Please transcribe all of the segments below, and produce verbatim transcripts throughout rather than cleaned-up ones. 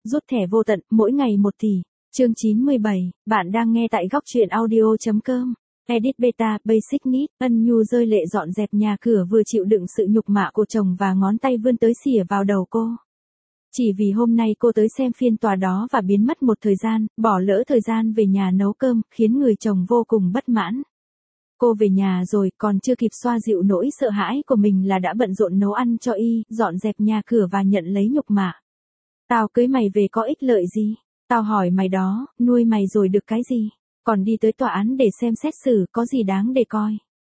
rút thẻ vô tận, mỗi ngày một tỷ. Chương chín mươi bảy, bạn đang nghe tại góc truyện audio.com. Edit Beta, Basic Needs. Ân Nhu rơi lệ dọn dẹp nhà cửa vừa chịu đựng sự nhục mạ của chồng và ngón tay vươn tới xỉa vào đầu cô. Chỉ vì hôm nay cô tới xem phiên tòa đó và biến mất một thời gian, bỏ lỡ thời gian về nhà nấu cơm, khiến người chồng vô cùng bất mãn. Cô về nhà rồi, còn chưa kịp xoa dịu nỗi sợ hãi của mình là đã bận rộn nấu ăn cho y, dọn dẹp nhà cửa và nhận lấy nhục mạ. Tao cưới mày về có ích lợi gì? Tao hỏi mày đó, nuôi mày rồi được cái gì? Còn đi tới tòa án để xem xét xử, có gì đáng để coi?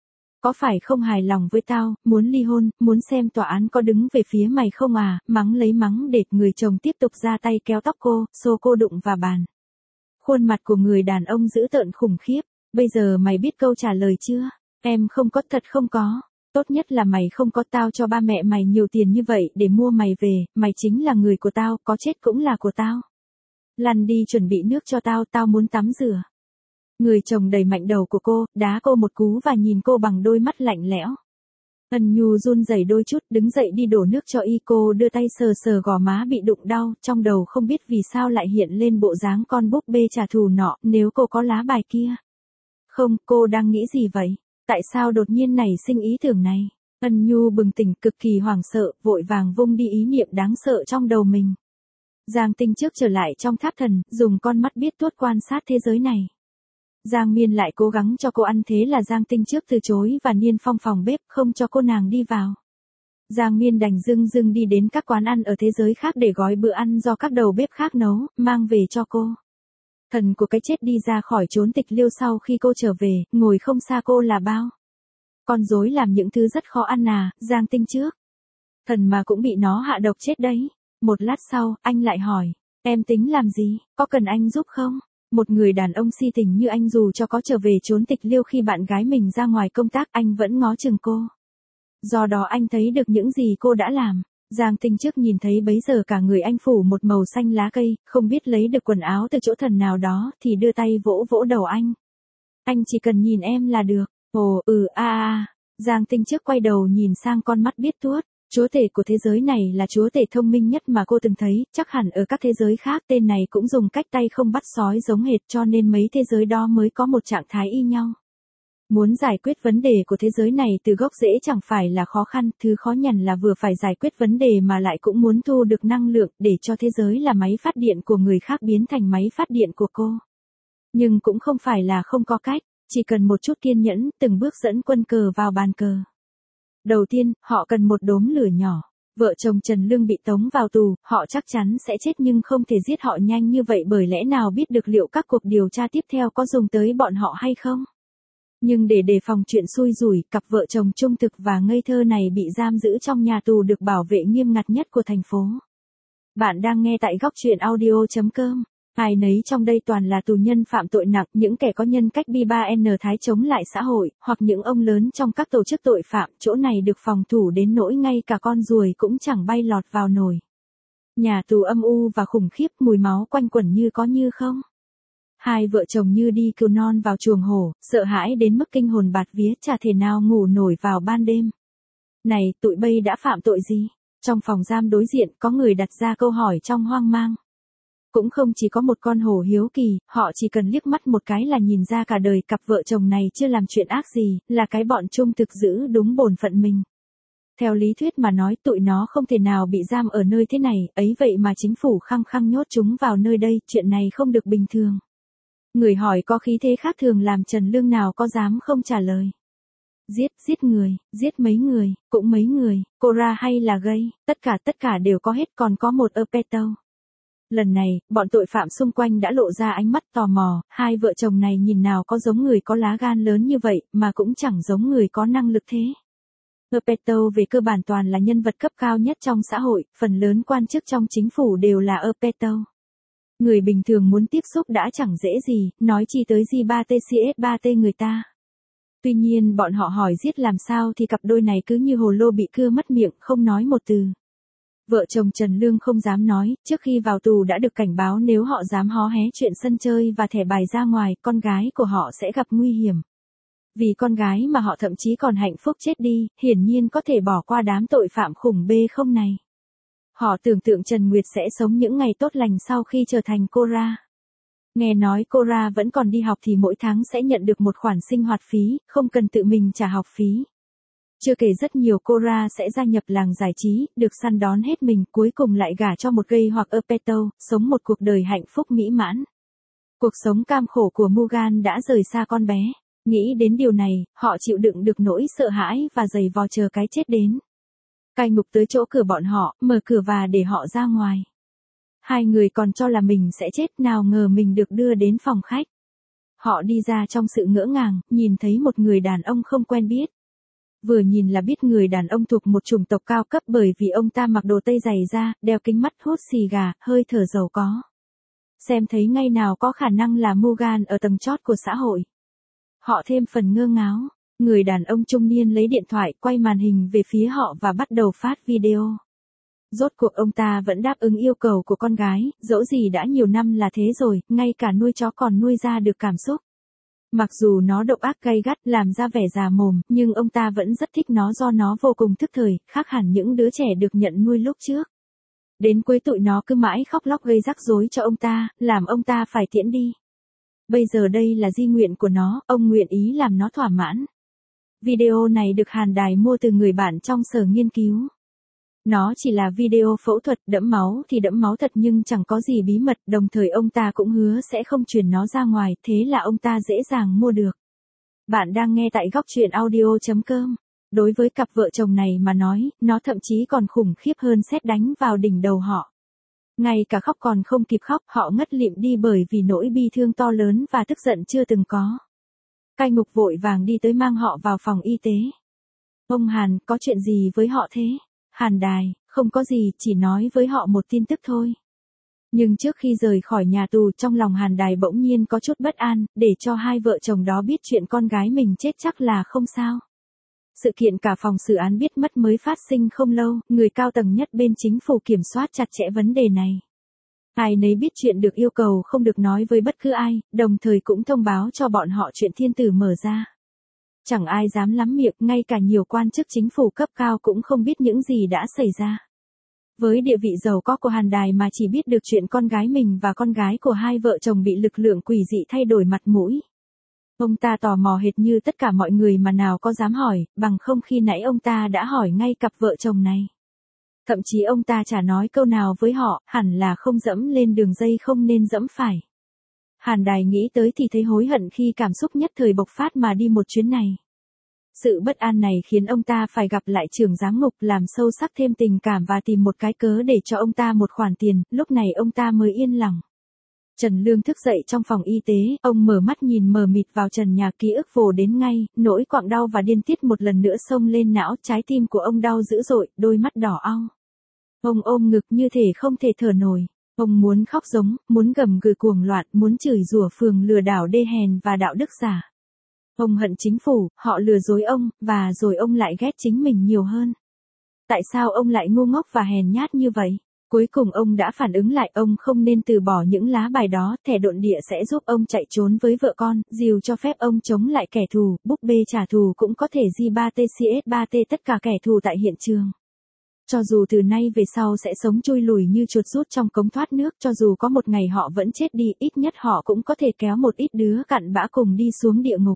Có phải không hài lòng với tao, muốn ly hôn, muốn xem tòa án có đứng về phía mày không à? Mắng lấy mắng để người chồng tiếp tục ra tay kéo tóc cô, xô cô đụng vào bàn. Khuôn mặt của người đàn ông dữ tợn khủng khiếp. Bây giờ mày biết câu trả lời chưa? Em không có, thật không có. Tốt nhất là mày không có, tao cho ba mẹ mày nhiều tiền như vậy để mua mày về, mày chính là người của tao, có chết cũng là của tao. Lăn đi chuẩn bị nước cho tao, tao muốn tắm rửa. Người chồng đẩy mạnh đầu của cô, đá cô một cú và nhìn cô bằng đôi mắt lạnh lẽo. Ân Nhu run rẩy đôi chút, đứng dậy đi đổ nước cho y. Cô đưa tay sờ sờ gò má bị đụng đau, trong đầu không biết vì sao lại hiện lên bộ dáng con búp bê trả thù nọ, nếu cô có lá bài kia. Không, cô đang nghĩ gì vậy? Tại sao đột nhiên nảy sinh ý tưởng này? Ân Nhu bừng tỉnh, cực kỳ hoảng sợ, vội vàng vung đi ý niệm đáng sợ trong đầu mình. Giang Tinh trước trở lại trong tháp thần, dùng con mắt biết tuốt quan sát thế giới này. Giang Miên lại cố gắng cho cô ăn, thế là Giang Tinh trước từ chối và niêm phong phòng bếp, không cho cô nàng đi vào. Giang Miên đành dưng dưng đi đến các quán ăn ở thế giới khác để gói bữa ăn do các đầu bếp khác nấu, mang về cho cô. Thần của cái chết đi ra khỏi chốn tịch liêu sau khi cô trở về, ngồi không xa cô là bao. Con rối làm những thứ rất khó ăn à, Giang Tinh trước. Thần mà cũng bị nó hạ độc chết đấy. Một lát sau, anh lại hỏi, em tính làm gì, có cần anh giúp không? Một người đàn ông si tình như anh dù cho có trở về chốn tịch liêu khi bạn gái mình ra ngoài công tác, anh vẫn ngó chừng cô. Do đó anh thấy được những gì cô đã làm. Giang Tinh trước nhìn thấy bấy giờ cả người anh phủ một màu xanh lá cây, không biết lấy được quần áo từ chỗ thần nào đó, thì đưa tay vỗ vỗ đầu anh. Anh chỉ cần nhìn em là được. Ồ, ừ, a a. Giang Tinh trước quay đầu nhìn sang con mắt biết tuốt. Chúa tể của thế giới này là chúa tể thông minh nhất mà cô từng thấy, chắc hẳn ở các thế giới khác tên này cũng dùng cách tay không bắt sói giống hệt, cho nên mấy thế giới đó mới có một trạng thái y nhau. Muốn giải quyết vấn đề của thế giới này từ gốc rễ chẳng phải là khó khăn, thứ khó nhằn là vừa phải giải quyết vấn đề mà lại cũng muốn thu được năng lượng để cho thế giới là máy phát điện của người khác biến thành máy phát điện của cô. Nhưng cũng không phải là không có cách, chỉ cần một chút kiên nhẫn, từng bước dẫn quân cờ vào bàn cờ. Đầu tiên, họ cần một đốm lửa nhỏ. Vợ chồng Trần Lương bị tống vào tù, họ chắc chắn sẽ chết nhưng không thể giết họ nhanh như vậy, bởi lẽ nào biết được liệu các cuộc điều tra tiếp theo có dùng tới bọn họ hay không. Nhưng để đề phòng chuyện xui rủi, cặp vợ chồng trung thực và ngây thơ này bị giam giữ trong nhà tù được bảo vệ nghiêm ngặt nhất của thành phố. Bạn đang nghe tại góc truyện audio.com. Ai nấy trong đây toàn là tù nhân phạm tội nặng, những kẻ có nhân cách bi ba N thái chống lại xã hội, hoặc những ông lớn trong các tổ chức tội phạm, chỗ này được phòng thủ đến nỗi ngay cả con ruồi cũng chẳng bay lọt vào nồi. Nhà tù âm u và khủng khiếp, mùi máu quanh quẩn như có như không. Hai vợ chồng như đi cừu non vào chuồng hổ, sợ hãi đến mức kinh hồn bạt vía, chả thể nào ngủ nổi vào ban đêm. Này, tụi bây đã phạm tội gì? Trong phòng giam đối diện, có người đặt ra câu hỏi trong hoang mang. Cũng không chỉ có một con hổ hiếu kỳ, họ chỉ cần liếc mắt một cái là nhìn ra cả đời cặp vợ chồng này chưa làm chuyện ác gì, là cái bọn trung thực giữ đúng bổn phận mình. Theo lý thuyết mà nói, tụi nó không thể nào bị giam ở nơi thế này, ấy vậy mà chính phủ khăng khăng nhốt chúng vào nơi đây, chuyện này không được bình thường. Người hỏi có khí thế khác thường làm Trần Lương nào có dám không trả lời. Giết, giết người, giết mấy người, cũng mấy người, cô ra hay là gây, tất cả tất cả đều có hết, còn có một ơ peto. Lần này, bọn tội phạm xung quanh đã lộ ra ánh mắt tò mò, hai vợ chồng này nhìn nào có giống người có lá gan lớn như vậy, mà cũng chẳng giống người có năng lực thế. Epeto về cơ bản toàn là nhân vật cấp cao nhất trong xã hội, phần lớn quan chức trong chính phủ đều là Epeto. Người bình thường muốn tiếp xúc đã chẳng dễ gì, nói chi tới G ba T C S ba T người ta. Tuy nhiên bọn họ hỏi giết làm sao thì cặp đôi này cứ như hồ lô bị cưa mất miệng, không nói một từ. Vợ chồng Trần Lương không dám nói, trước khi vào tù đã được cảnh báo nếu họ dám hó hé chuyện sân chơi và thẻ bài ra ngoài, con gái của họ sẽ gặp nguy hiểm. Vì con gái mà họ thậm chí còn hạnh phúc chết đi, hiển nhiên có thể bỏ qua đám tội phạm khủng bê không này. Họ tưởng tượng Trần Nguyệt sẽ sống những ngày tốt lành sau khi trở thành Cora. Nghe nói Cora vẫn còn đi học thì mỗi tháng sẽ nhận được một khoản sinh hoạt phí, không cần tự mình trả học phí. Chưa kể rất nhiều Cora sẽ gia nhập làng giải trí, được săn đón hết mình, cuối cùng lại gả cho một gay hoặc Erpeto, sống một cuộc đời hạnh phúc mỹ mãn. Cuộc sống cam khổ của Mugan đã rời xa con bé. Nghĩ đến điều này, họ chịu đựng được nỗi sợ hãi và giày vò chờ cái chết đến. Cai ngục tới chỗ cửa bọn họ, mở cửa và để họ ra ngoài. Hai người còn cho là mình sẽ chết, nào ngờ mình được đưa đến phòng khách. Họ đi ra trong sự ngỡ ngàng, nhìn thấy một người đàn ông không quen biết. Vừa nhìn là biết người đàn ông thuộc một chủng tộc cao cấp bởi vì ông ta mặc đồ tây dày da, đeo kính mắt, hút xì gà, hơi thở giàu có. Xem thấy ngay nào có khả năng là Mugan ở tầng chót của xã hội. Họ thêm phần ngơ ngáo. Người đàn ông trung niên lấy điện thoại, quay màn hình về phía họ và bắt đầu phát video. Rốt cuộc ông ta vẫn đáp ứng yêu cầu của con gái, dẫu gì đã nhiều năm là thế rồi, ngay cả nuôi chó còn nuôi ra được cảm xúc. Mặc dù nó độc ác gay gắt, làm ra vẻ già mồm, nhưng ông ta vẫn rất thích nó do nó vô cùng thức thời, khác hẳn những đứa trẻ được nhận nuôi lúc trước. Đến cuối tụi nó cứ mãi khóc lóc gây rắc rối cho ông ta, làm ông ta phải tiễn đi. Bây giờ đây là di nguyện của nó, ông nguyện ý làm nó thỏa mãn. Video này được Hàn Đài mua từ người bạn trong sở nghiên cứu. Nó chỉ là video phẫu thuật, đẫm máu thì đẫm máu thật nhưng chẳng có gì bí mật, đồng thời ông ta cũng hứa sẽ không truyền nó ra ngoài, thế là ông ta dễ dàng mua được. Bạn đang nghe tại góc truyện audio chấm com. Đối với cặp vợ chồng này mà nói, nó thậm chí còn khủng khiếp hơn sét đánh vào đỉnh đầu họ. Ngay cả khóc còn không kịp khóc, họ ngất lịm đi bởi vì nỗi bi thương to lớn và tức giận chưa từng có. Cai ngục vội vàng đi tới mang họ vào phòng y tế. Ông Hàn, có chuyện gì với họ thế? Hàn Đài, không có gì, chỉ nói với họ một tin tức thôi. Nhưng trước khi rời khỏi nhà tù, trong lòng Hàn Đài bỗng nhiên có chút bất an, để cho hai vợ chồng đó biết chuyện con gái mình chết chắc là không sao. Sự kiện cả phòng xử án biết mất mới phát sinh không lâu, người cao tầng nhất bên chính phủ kiểm soát chặt chẽ vấn đề này. Ai nấy biết chuyện được yêu cầu không được nói với bất cứ ai, đồng thời cũng thông báo cho bọn họ chuyện thiên tử mở ra. Chẳng ai dám lắm miệng, ngay cả nhiều quan chức chính phủ cấp cao cũng không biết những gì đã xảy ra. Với địa vị giàu có của Hàn Đài mà chỉ biết được chuyện con gái mình và con gái của hai vợ chồng bị lực lượng quỷ dị thay đổi mặt mũi. Ông ta tò mò hệt như tất cả mọi người mà nào có dám hỏi, bằng không khi nãy ông ta đã hỏi ngay cặp vợ chồng này. Thậm chí ông ta chả nói câu nào với họ, hẳn là không dẫm lên đường dây không nên dẫm phải. Hàn Đài nghĩ tới thì thấy hối hận khi cảm xúc nhất thời bộc phát mà đi một chuyến này. Sự bất an này khiến ông ta phải gặp lại trưởng giám ngục, làm sâu sắc thêm tình cảm và tìm một cái cớ để cho ông ta một khoản tiền, lúc này ông ta mới yên lòng. Trần Lương thức dậy trong phòng y tế, ông mở mắt nhìn mờ mịt vào trần nhà, ký ức vồ đến ngay, nỗi quặn đau và điên tiết một lần nữa xông lên não, trái tim của ông đau dữ dội, đôi mắt đỏ au. Ông ôm ngực như thể không thể thở nổi. Ông muốn khóc giống, muốn gầm gừ cuồng loạn, muốn chửi rủa phường lừa đảo đê hèn và đạo đức giả. Ông hận chính phủ, họ lừa dối ông, và rồi ông lại ghét chính mình nhiều hơn. Tại sao ông lại ngu ngốc và hèn nhát như vậy? Cuối cùng ông đã phản ứng lại, ông không nên từ bỏ những lá bài đó, thẻ độn địa sẽ giúp ông chạy trốn với vợ con, dìu cho phép ông chống lại kẻ thù, búp bê trả thù cũng có thể G ba T C S ba T tất cả kẻ thù tại hiện trường. Cho dù từ nay về sau sẽ sống chui lùi như chuột rút trong cống thoát nước, cho dù có một ngày họ vẫn chết đi, ít nhất họ cũng có thể kéo một ít đứa cặn bã cùng đi xuống địa ngục.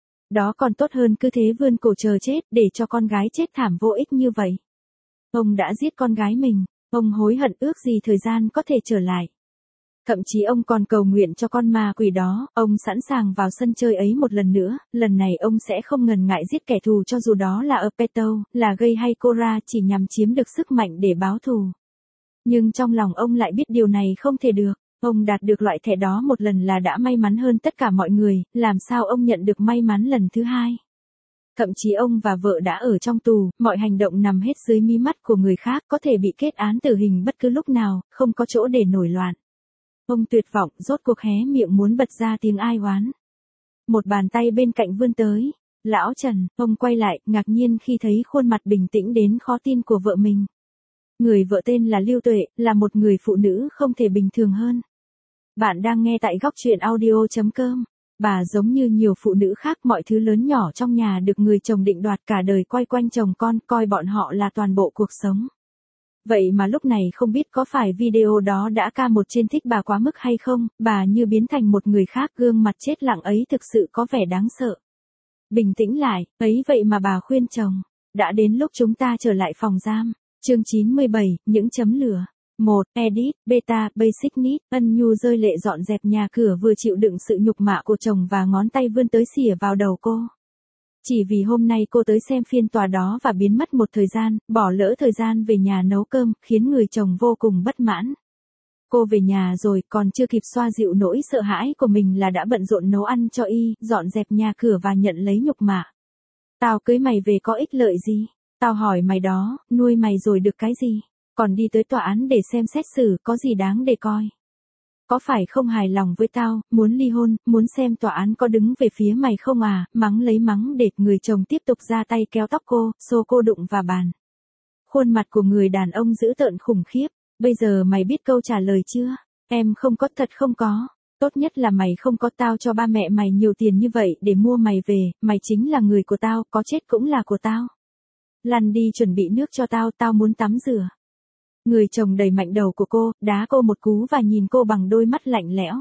Đó còn tốt hơn cứ thế vươn cổ chờ chết, để cho con gái chết thảm vô ích như vậy. Ông đã giết con gái mình, ông hối hận ước gì thời gian có thể trở lại. Thậm chí ông còn cầu nguyện cho con ma quỷ đó, ông sẵn sàng vào sân chơi ấy một lần nữa, lần này ông sẽ không ngần ngại giết kẻ thù cho dù đó là Erpeto, là Gay hay Cora, chỉ nhằm chiếm được sức mạnh để báo thù. Nhưng trong lòng ông lại biết điều này không thể được, ông đạt được loại thẻ đó một lần là đã may mắn hơn tất cả mọi người, làm sao ông nhận được may mắn lần thứ hai. Thậm chí ông và vợ đã ở trong tù, mọi hành động nằm hết dưới mí mắt của người khác, có thể bị kết án tử hình bất cứ lúc nào, không có chỗ để nổi loạn. Ông tuyệt vọng, rốt cuộc hé miệng muốn bật ra tiếng ai oán. Một bàn tay bên cạnh vươn tới. Lão Trần, ông quay lại, ngạc nhiên khi thấy khuôn mặt bình tĩnh đến khó tin của vợ mình. Người vợ tên là Lưu Tuệ, là một người phụ nữ không thể bình thường hơn. Bạn đang nghe tại góc truyện audio chấm com. Bà giống như nhiều phụ nữ khác, mọi thứ lớn nhỏ trong nhà được người chồng định đoạt, cả đời quay quanh chồng con, coi bọn họ là toàn bộ cuộc sống. Vậy mà lúc này không biết có phải video đó đã ca một trên thích bà quá mức hay không, bà như biến thành một người khác, gương mặt chết lặng ấy thực sự có vẻ đáng sợ. Bình tĩnh lại, ấy vậy mà bà khuyên chồng. Đã đến lúc chúng ta trở lại phòng giam. Chương chín mươi bảy, những chấm lửa. một. Edit, Beta, Basic Need. Ân Nhu rơi lệ dọn dẹp nhà cửa vừa chịu đựng sự nhục mạ của chồng và ngón tay vươn tới xỉa vào đầu cô. Chỉ vì hôm nay cô tới xem phiên tòa đó và biến mất một thời gian, bỏ lỡ thời gian về nhà nấu cơm, khiến người chồng vô cùng bất mãn. Cô về nhà rồi, còn chưa kịp xoa dịu nỗi sợ hãi của mình là đã bận rộn nấu ăn cho y, dọn dẹp nhà cửa và nhận lấy nhục mạ. Tao cưới mày về có ích lợi gì? Tao hỏi mày đó, nuôi mày rồi được cái gì? Còn đi tới tòa án để xem xét xử, có gì đáng để coi? Có phải không hài lòng với tao, muốn ly hôn, muốn xem tòa án có đứng về phía mày không à? Mắng lấy mắng để người chồng tiếp tục ra tay kéo tóc cô, xô cô đụng vào bàn. Khuôn mặt của người đàn ông dữ tợn khủng khiếp. Bây giờ mày biết câu trả lời chưa? Em không có, thật không có. Tốt nhất là mày không có, tao cho ba mẹ mày nhiều tiền như vậy để mua mày về, mày chính là người của tao, có chết cũng là của tao. Lăn đi chuẩn bị nước cho tao, tao muốn tắm rửa. Người chồng đẩy mạnh đầu của cô, đá cô một cú và nhìn cô bằng đôi mắt lạnh lẽo.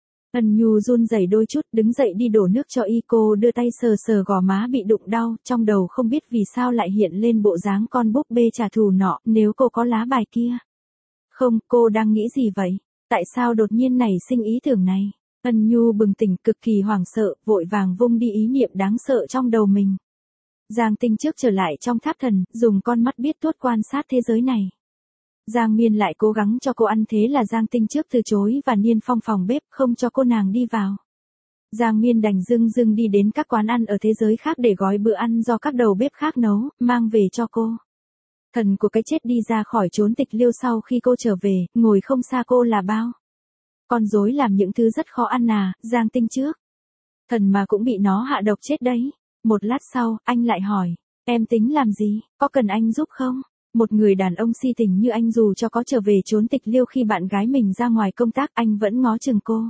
Ân Nhu run rẩy đôi chút, đứng dậy đi đổ nước cho y. Cô đưa tay sờ sờ gò má bị đụng đau, trong đầu không biết vì sao lại hiện lên bộ dáng con búp bê trả thù nọ, nếu cô có lá bài kia. Không, cô đang nghĩ gì vậy? Tại sao đột nhiên nảy sinh ý tưởng này? Ân Nhu bừng tỉnh, cực kỳ hoảng sợ, vội vàng vung đi ý niệm đáng sợ trong đầu mình. Giang Tinh trước trở lại trong tháp thần, dùng con mắt biết tuốt quan sát thế giới này. Giang Miên lại cố gắng cho cô ăn, thế là Giang Tinh trước từ chối và niêm phong phòng bếp, không cho cô nàng đi vào. Giang Miên đành dưng dưng đi đến các quán ăn ở thế giới khác để gói bữa ăn do các đầu bếp khác nấu, mang về cho cô. Thần của cái chết đi ra khỏi chốn tịch liêu sau khi cô trở về, ngồi không xa cô là bao. Con rối làm những thứ rất khó ăn à, Giang Tinh trước. Thần mà cũng bị nó hạ độc chết đấy. Một lát sau, anh lại hỏi, em tính làm gì, có cần anh giúp không? Một người đàn ông si tình như anh dù cho có trở về chốn tịch liêu khi bạn gái mình ra ngoài công tác, anh vẫn ngó chừng cô.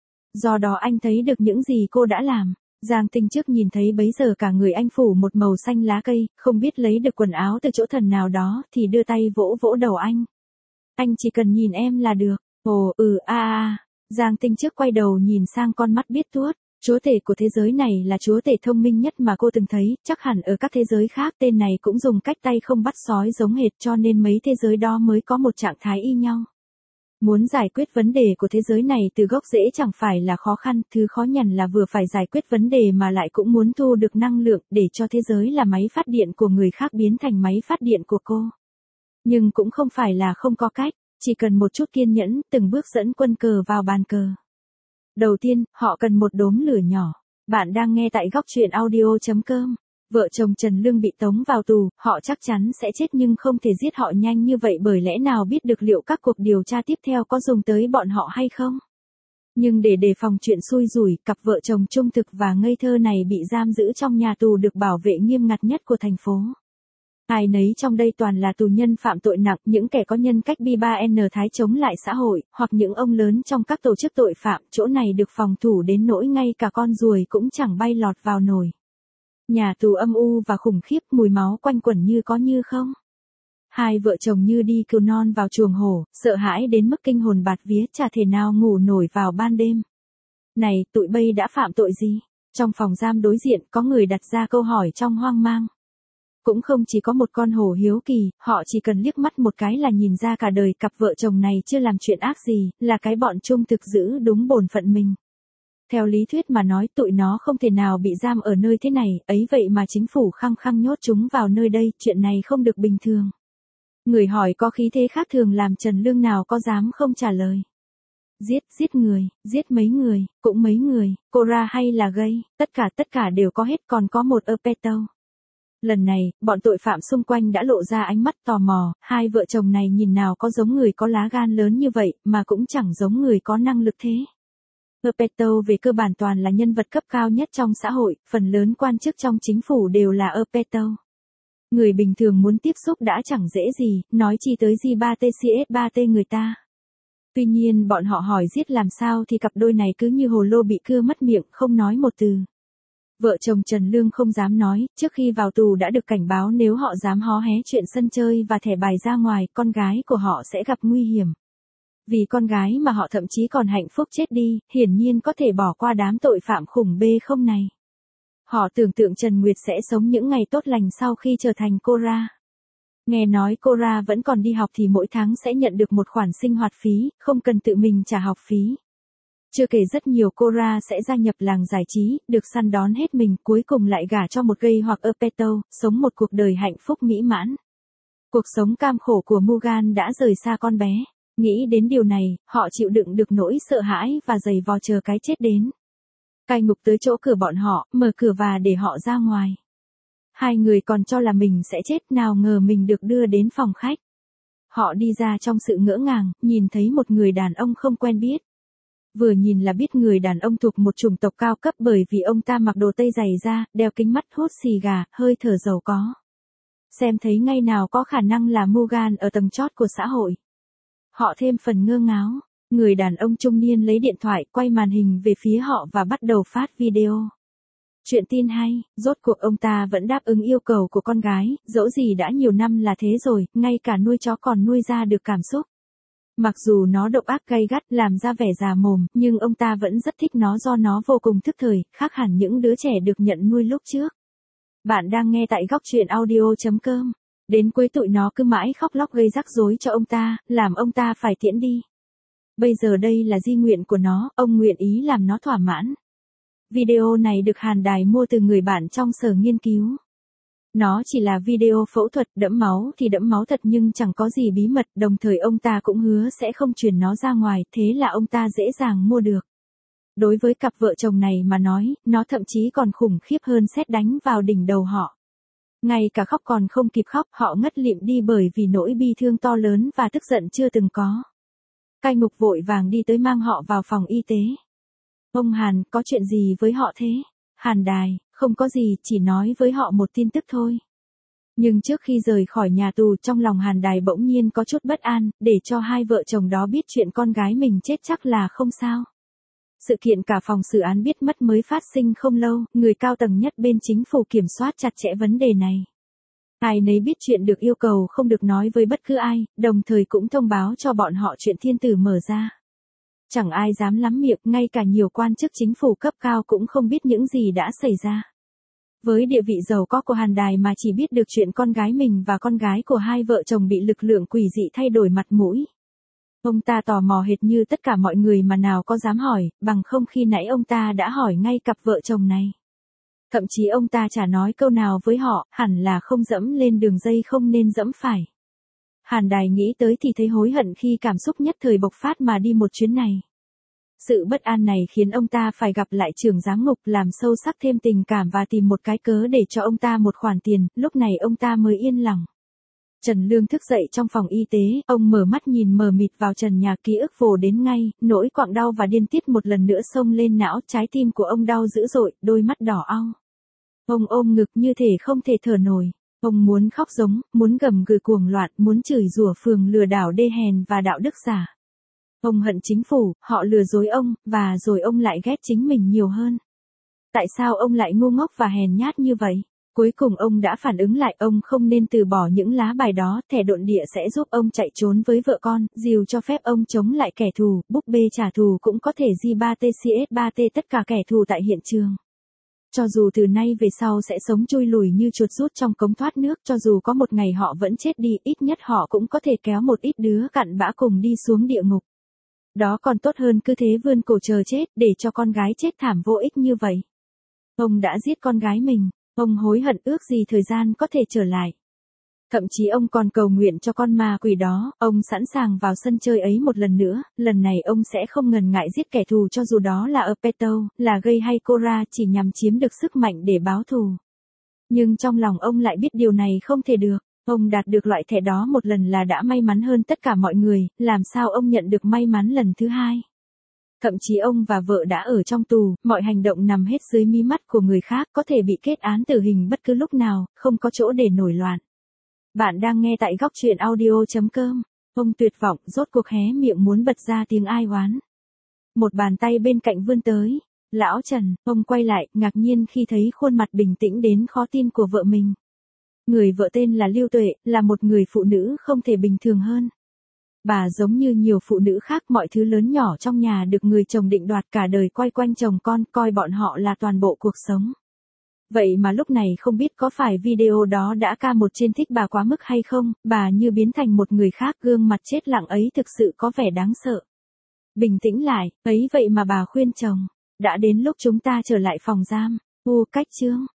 Do đó anh thấy được những gì cô đã làm. Giang Tinh trước nhìn thấy bấy giờ cả người anh phủ một màu xanh lá cây, không biết lấy được quần áo từ chỗ thần nào đó, thì đưa tay vỗ vỗ đầu anh. Anh chỉ cần nhìn em là được. Ồ, ừ, a a. Giang Tinh trước quay đầu nhìn sang con mắt biết tuốt. Chúa tể của thế giới này là chúa tể thông minh nhất mà cô từng thấy, chắc hẳn ở các thế giới khác tên này cũng dùng cách tay không bắt sói giống hệt, cho nên mấy thế giới đó mới có một trạng thái y nhau. Muốn giải quyết vấn đề của thế giới này từ gốc rễ chẳng phải là khó khăn, thứ khó nhằn là vừa phải giải quyết vấn đề mà lại cũng muốn thu được năng lượng để cho thế giới là máy phát điện của người khác biến thành máy phát điện của cô. Nhưng cũng không phải là không có cách, chỉ cần một chút kiên nhẫn, từng bước dẫn quân cờ vào bàn cờ. Đầu tiên, họ cần một đốm lửa nhỏ. Bạn đang nghe tại góc truyện audio chấm com. Vợ chồng Trần Lương bị tống vào tù, họ chắc chắn sẽ chết nhưng không thể giết họ nhanh như vậy, bởi lẽ nào biết được liệu các cuộc điều tra tiếp theo có dùng tới bọn họ hay không. Nhưng để đề phòng chuyện xui rủi, cặp vợ chồng trung thực và ngây thơ này bị giam giữ trong nhà tù được bảo vệ nghiêm ngặt nhất của thành phố. Ai nấy trong đây toàn là tù nhân phạm tội nặng, những kẻ có nhân cách bi ba N thái chống lại xã hội, hoặc những ông lớn trong các tổ chức tội phạm, chỗ này được phòng thủ đến nỗi ngay cả con ruồi cũng chẳng bay lọt vào nổi. Nhà tù âm u và khủng khiếp, mùi máu quanh quẩn như có như không. Hai vợ chồng như đi cừu non vào chuồng hổ, sợ hãi đến mức kinh hồn bạt vía, chả thể nào ngủ nổi vào ban đêm. Này, tụi bay đã phạm tội gì? Trong phòng giam đối diện, có người đặt ra câu hỏi trong hoang mang. Cũng không chỉ có một con hổ hiếu kỳ, họ chỉ cần liếc mắt một cái là nhìn ra cả đời cặp vợ chồng này chưa làm chuyện ác gì, là cái bọn trung thực giữ đúng bổn phận mình. Theo lý thuyết mà nói, tụi nó không thể nào bị giam ở nơi thế này, ấy vậy mà chính phủ khăng khăng nhốt chúng vào nơi đây, chuyện này không được bình thường. Người hỏi có khí thế khác thường làm Trần Lương nào có dám không trả lời. Giết, giết người, giết mấy người, cũng mấy người, Cora hay là gay, tất cả tất cả đều có hết, còn có một Epeto. Lần này, bọn tội phạm xung quanh đã lộ ra ánh mắt tò mò, hai vợ chồng này nhìn nào có giống người có lá gan lớn như vậy, mà cũng chẳng giống người có năng lực thế. Epeto về cơ bản toàn là nhân vật cấp cao nhất trong xã hội, phần lớn quan chức trong chính phủ đều là Epeto. Người bình thường muốn tiếp xúc đã chẳng dễ gì, nói chi tới G ba T C S ba T người ta. Tuy nhiên bọn họ hỏi giết làm sao thì cặp đôi này cứ như hồ lô bị cưa mất miệng, không nói một từ. Vợ chồng Trần Lương không dám nói, trước khi vào tù đã được cảnh báo nếu họ dám hó hé chuyện sân chơi và thẻ bài ra ngoài, con gái của họ sẽ gặp nguy hiểm. Vì con gái mà họ thậm chí còn hạnh phúc chết đi, hiển nhiên có thể bỏ qua đám tội phạm khủng bê không này. Họ tưởng tượng Trần Nguyệt sẽ sống những ngày tốt lành sau khi trở thành Cora. Nghe nói Cora vẫn còn đi học thì mỗi tháng sẽ nhận được một khoản sinh hoạt phí, không cần tự mình trả học phí. Chưa kể rất nhiều Cora sẽ gia nhập làng giải trí, được săn đón hết mình, cuối cùng lại gả cho một gay hoặc Epeto, sống một cuộc đời hạnh phúc mỹ mãn. Cuộc sống cam khổ của Mugan đã rời xa con bé. Nghĩ đến điều này, họ chịu đựng được nỗi sợ hãi và giày vò chờ cái chết đến. Cai ngục tới chỗ cửa bọn họ, mở cửa và để họ ra ngoài. Hai người còn cho là mình sẽ chết, nào ngờ mình được đưa đến phòng khách. Họ đi ra trong sự ngỡ ngàng, nhìn thấy một người đàn ông không quen biết. Vừa nhìn là biết người đàn ông thuộc một chủng tộc cao cấp bởi vì ông ta mặc đồ tây dày da, đeo kính mắt, hút xì gà, hơi thở giàu có. Xem thấy ngay nào có khả năng là Mugan ở tầng chót của xã hội. Họ thêm phần ngơ ngáo. Người đàn ông trung niên lấy điện thoại, quay màn hình về phía họ và bắt đầu phát video. Chuyện tin hay, rốt cuộc ông ta vẫn đáp ứng yêu cầu của con gái, dẫu gì đã nhiều năm là thế rồi, ngay cả nuôi chó còn nuôi ra được cảm xúc. Mặc dù nó độc ác gay gắt, làm ra vẻ già mồm, nhưng ông ta vẫn rất thích nó do nó vô cùng thức thời, khác hẳn những đứa trẻ được nhận nuôi lúc trước. Bạn đang nghe tại góc truyện audio chấm com. Đến cuối tụi nó cứ mãi khóc lóc gây rắc rối cho ông ta, làm ông ta phải tiễn đi. Bây giờ đây là di nguyện của nó, ông nguyện ý làm nó thỏa mãn. Video này được Hàn Đài mua từ người bạn trong sở nghiên cứu. Nó chỉ là video phẫu thuật, đẫm máu thì đẫm máu thật nhưng chẳng có gì bí mật, đồng thời ông ta cũng hứa sẽ không truyền nó ra ngoài, thế là ông ta dễ dàng mua được. Đối với cặp vợ chồng này mà nói, nó thậm chí còn khủng khiếp hơn sét đánh vào đỉnh đầu họ. Ngay cả khóc còn không kịp khóc, họ ngất lịm đi bởi vì nỗi bi thương to lớn và tức giận chưa từng có. Cai ngục vội vàng đi tới mang họ vào phòng y tế. Ông Hàn, có chuyện gì với họ thế? Hàn Đài, không có gì, chỉ nói với họ một tin tức thôi. Nhưng trước khi rời khỏi nhà tù, trong lòng Hàn Đài bỗng nhiên có chút bất an, để cho hai vợ chồng đó biết chuyện con gái mình chết chắc là không sao. Sự kiện cả phòng xử án biết mất mới phát sinh không lâu, người cao tầng nhất bên chính phủ kiểm soát chặt chẽ vấn đề này. Ai nấy biết chuyện được yêu cầu không được nói với bất cứ ai, đồng thời cũng thông báo cho bọn họ chuyện thiên tử mở ra. Chẳng ai dám lắm miệng, ngay cả nhiều quan chức chính phủ cấp cao cũng không biết những gì đã xảy ra. Với địa vị giàu có của Hàn Đài mà chỉ biết được chuyện con gái mình và con gái của hai vợ chồng bị lực lượng quỷ dị thay đổi mặt mũi. Ông ta tò mò hệt như tất cả mọi người mà nào có dám hỏi, bằng không khi nãy ông ta đã hỏi ngay cặp vợ chồng này. Thậm chí ông ta chả nói câu nào với họ, hẳn là không dẫm lên đường dây không nên dẫm phải. Hàn Đài nghĩ tới thì thấy hối hận khi cảm xúc nhất thời bộc phát mà đi một chuyến này. Sự bất an này khiến ông ta phải gặp lại trưởng giám ngục, làm sâu sắc thêm tình cảm và tìm một cái cớ để cho ông ta một khoản tiền, lúc này ông ta mới yên lòng. Trần Lương thức dậy trong phòng y tế, ông mở mắt nhìn mờ mịt vào trần nhà, ký ức vồ đến ngay, nỗi quặn đau và điên tiết một lần nữa xông lên não, trái tim của ông đau dữ dội, đôi mắt đỏ au. Ông ôm ngực như thể không thể thở nổi. Ông muốn khóc giống, muốn gầm gừ cuồng loạn, muốn chửi rủa phường lừa đảo đê hèn và đạo đức giả. Ông hận chính phủ, họ lừa dối ông, và rồi ông lại ghét chính mình nhiều hơn. Tại sao ông lại ngu ngốc và hèn nhát như vậy? Cuối cùng ông đã phản ứng lại, ông không nên từ bỏ những lá bài đó, thẻ độn địa sẽ giúp ông chạy trốn với vợ con, dìu cho phép ông chống lại kẻ thù, búp bê trả thù cũng có thể G ba T C S ba T tất cả kẻ thù tại hiện trường. Cho dù từ nay về sau sẽ sống chui lùi như chuột rút trong cống thoát nước, cho dù có một ngày họ vẫn chết đi, ít nhất họ cũng có thể kéo một ít đứa cặn bã cùng đi xuống địa ngục. Đó còn tốt hơn cứ thế vươn cổ chờ chết, để cho con gái chết thảm vô ích như vậy. Ông đã giết con gái mình, ông hối hận ước gì thời gian có thể trở lại. Thậm chí ông còn cầu nguyện cho con ma quỷ đó, ông sẵn sàng vào sân chơi ấy một lần nữa, lần này ông sẽ không ngần ngại giết kẻ thù cho dù đó là Epeto, là Gay hay Cora, chỉ nhằm chiếm được sức mạnh để báo thù. Nhưng trong lòng ông lại biết điều này không thể được, ông đạt được loại thẻ đó một lần là đã may mắn hơn tất cả mọi người, làm sao ông nhận được may mắn lần thứ hai. Thậm chí ông và vợ đã ở trong tù, mọi hành động nằm hết dưới mí mắt của người khác, có thể bị kết án tử hình bất cứ lúc nào, không có chỗ để nổi loạn. Bạn đang nghe tại góc truyện audio chấm com. Ông tuyệt vọng, rốt cuộc hé miệng muốn bật ra tiếng ai oán. Một bàn tay bên cạnh vươn tới. Lão Trần, ông quay lại, ngạc nhiên khi thấy khuôn mặt bình tĩnh đến khó tin của vợ mình. Người vợ tên là Lưu Tuệ, là một người phụ nữ không thể bình thường hơn. Bà giống như nhiều phụ nữ khác, mọi thứ lớn nhỏ trong nhà được người chồng định đoạt, cả đời quay quanh chồng con, coi bọn họ là toàn bộ cuộc sống. Vậy mà lúc này không biết có phải video đó đã ca một trên thích bà quá mức hay không, bà như biến thành một người khác, gương mặt chết lặng ấy thực sự có vẻ đáng sợ. Bình tĩnh lại, ấy vậy mà bà khuyên chồng, đã đến lúc chúng ta trở lại phòng giam. U cách chương.